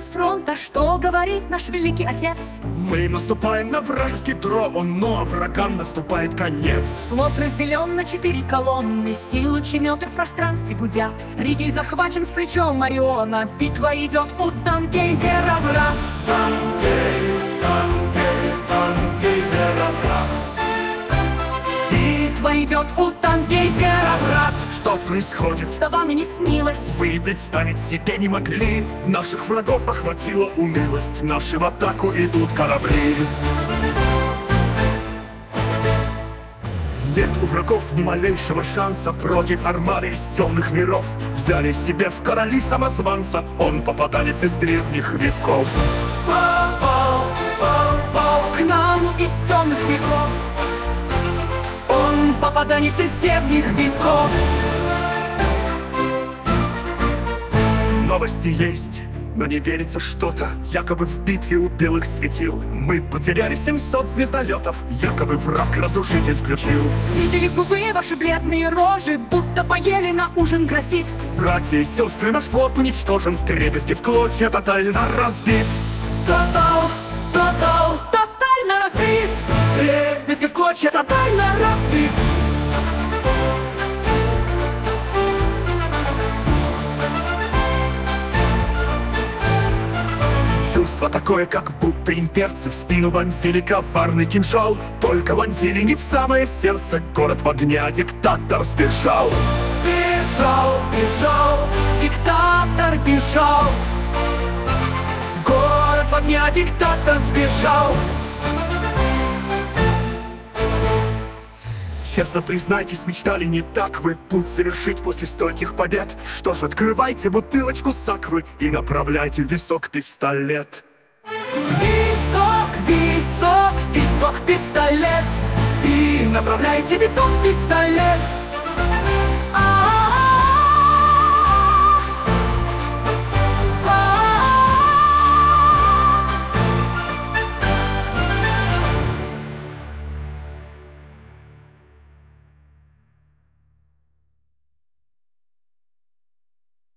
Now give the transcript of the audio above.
с фронта, что говорит наш великий отец? Мы наступаем на вражеский дрон, но врагам наступает конец. Флот разделен на 4 колонны, силы чеметы в пространстве гудят. Ригель захвачен с плечом Ориона, битва идет у Тангейзера, брат. Тангейзера, брат. Битва идет у Тангейзера, брат. Что происходит? Да вам и не снилось. Вы представить себе не могли. Наших врагов охватила унылость. Наши в атаку идут корабли. Нет у врагов ни малейшего шанса против армады из темных миров. Взяли себе в короли самозванца, он попаданец из древних веков. Попал к нам из темных веков. Он попаданец из древних веков. Новости есть, но не верится что-то. Якобы в битве у белых светил мы потеряли 700 звездолетов. Якобы враг разрушитель включил. Видели бы вы ваши бледные рожи, будто поели на ужин графит. Братья и сестры, наш флот уничтожен, вдребезги в клочья тотально разбит. Тотально разбит. Вдребезги в клочья тотально разбит. Чувство такое, как будто имперцы в спину вонзили коварный кинжал. Только вонзили не в самое сердце, город в огне, а диктатор сбежал. Бежал, диктатор бежал. Город в огне, а диктатор сбежал. Честно признайтесь, мечтали не так вы путь совершить после стольких побед. Что ж, открывайте бутылочку саквы и направляйте в висок пистолет. Висок, пистолет. И направляйте висок пистолет.